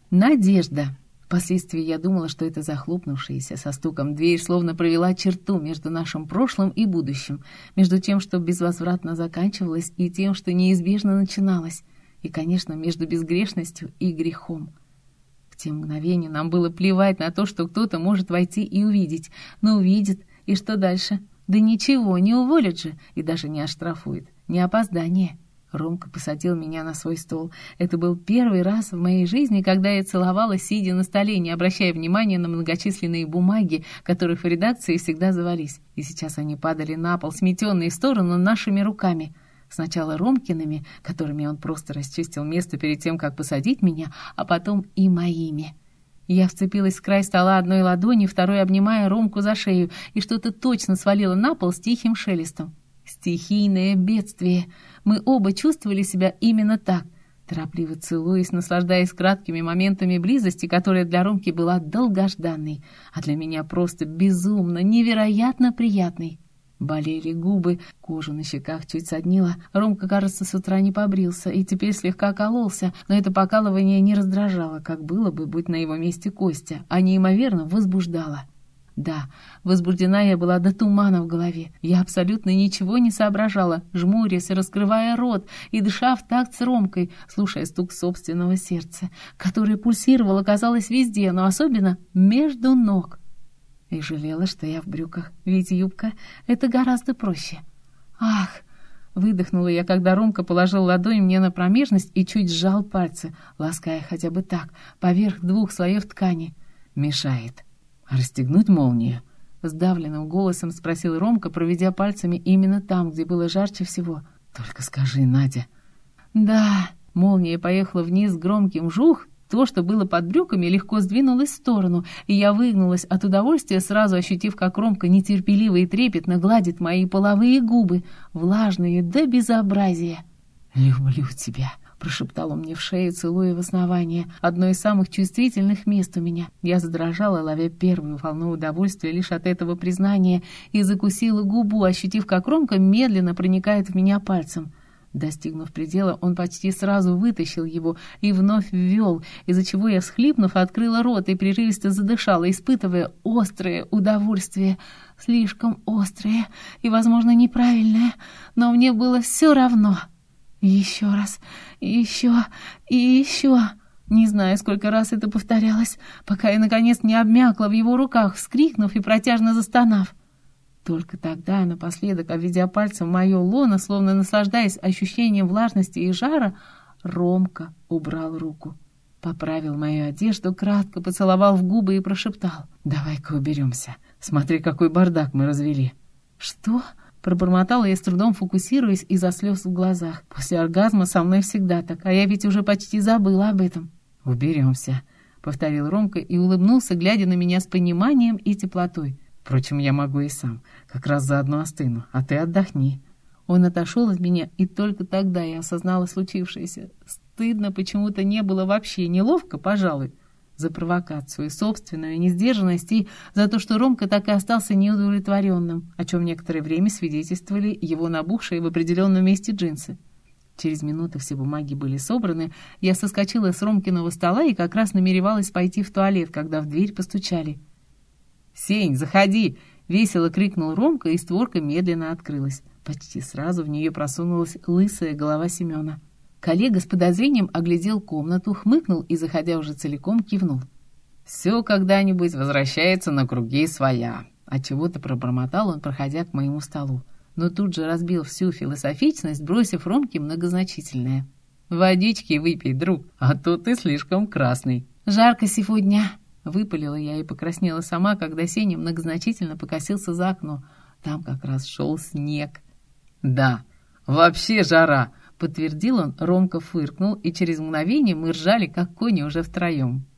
Надежда. Впоследствии я думала, что это захлопнувшаяся со стуком дверь словно провела черту между нашим прошлым и будущим, между тем, что безвозвратно заканчивалось, и тем, что неизбежно начиналось, и, конечно, между безгрешностью и грехом. В те мгновения нам было плевать на то, что кто-то может войти и увидеть, но увидит, и что дальше? Да ничего, не уволят же, и даже не оштрафует, не опоздание. Ромка посадил меня на свой стол. Это был первый раз в моей жизни, когда я целовалась, сидя на столе, не обращая внимания на многочисленные бумаги, которых в редакции всегда завались. И сейчас они падали на пол, сметенные в сторону нашими руками. Сначала Ромкиными, которыми он просто расчистил место перед тем, как посадить меня, а потом и моими. Я вцепилась в край стола одной ладонью, второй обнимая Ромку за шею, и что-то точно свалило на пол с тихим шелестом. Стихийное бедствие. Мы оба чувствовали себя именно так, торопливо целуясь, наслаждаясь краткими моментами близости, которая для Ромки была долгожданной, а для меня просто безумно, невероятно приятной. Болели губы, кожу на щеках чуть соднило. Ромка, кажется, с утра не побрился и теперь слегка кололся, но это покалывание не раздражало, как было бы, будь на его месте Костя, а неимоверно возбуждало. Да, возбуждена я была до тумана в голове. Я абсолютно ничего не соображала, жмурясь, раскрывая рот и дыша в такт с Ромкой, слушая стук собственного сердца, которое пульсировало, казалось, везде, но особенно между ног. И жалела, что я в брюках, ведь юбка — это гораздо проще. «Ах!» — выдохнула я, когда Ромка положил ладонь мне на промежность и чуть сжал пальцы, лаская хотя бы так, поверх 2 слоев ткани. «Мешает. Расстегнуть молнию?» — сдавленным голосом спросил Ромка, проведя пальцами именно там, где было жарче всего. «Только скажи, Надя». «Да». Молния поехала вниз с громким жух. То, что было под брюками, легко сдвинулось в сторону, и я выгнулась от удовольствия, сразу ощутив, как Ромка нетерпеливо и трепетно гладит мои половые губы, влажные до безобразия. «Люблю тебя», — прошептал он мне в шею, целуя в основание, одно из самых чувствительных мест у меня. Я задрожала, ловя первую волну удовольствия лишь от этого признания, и закусила губу, ощутив, как Ромка медленно проникает в меня пальцем. Достигнув предела, он почти сразу вытащил его и вновь ввел, из-за чего я, всхлипнув, открыла рот и прерывисто задышала, испытывая острое удовольствие, слишком острое и, возможно, неправильное, но мне было все равно. Еще раз, еще и еще. Не знаю, сколько раз это повторялось, пока я, наконец, не обмякла в его руках, вскрикнув и протяжно застонав. Только тогда, напоследок, обведя пальцем мое лоно, словно наслаждаясь ощущением влажности и жара, Ромка убрал руку, поправил мою одежду, кратко поцеловал в губы и прошептал: «Давай-ка уберемся. Смотри, какой бардак мы развели». «Что?» — пробормотала я, с трудом фокусируясь из-за слез в глазах. После оргазма со мной всегда так, а я ведь уже почти забыла об этом. «Уберемся», — повторил Ромка и улыбнулся, глядя на меня с пониманием и теплотой. «Впрочем, я могу и сам. Как раз заодно остыну, а ты отдохни». Он отошел от меня, и только тогда я осознала случившееся. Стыдно почему-то не было вообще, неловко, пожалуй, за провокацию, собственную несдержанность и за то, что Ромка так и остался неудовлетворенным, о чем некоторое время свидетельствовали его набухшие в определенном месте джинсы. Через минуту все бумаги были собраны, я соскочила с Ромкиного стола и как раз намеревалась пойти в туалет, когда в дверь постучали. «Сень, заходи!» — весело крикнул Ромка, и створка медленно открылась. Почти сразу в нее просунулась лысая голова Семена. Коллега с подозрением оглядел комнату, хмыкнул и, заходя уже целиком, кивнул. «Все когда-нибудь возвращается на круги своя», — отчего-то пробормотал он, проходя к моему столу. Но тут же разбил всю философичность, бросив Ромке многозначительное: «Водички выпей, друг, а то ты слишком красный». «Жарко сегодня», — выпалила я и покраснела сама, когда Сеня многозначительно покосился за окно. Там как раз шел снег. «Да, вообще жара», — подтвердил он. Ромка фыркнул, и через мгновение мы ржали, как кони, уже втроем.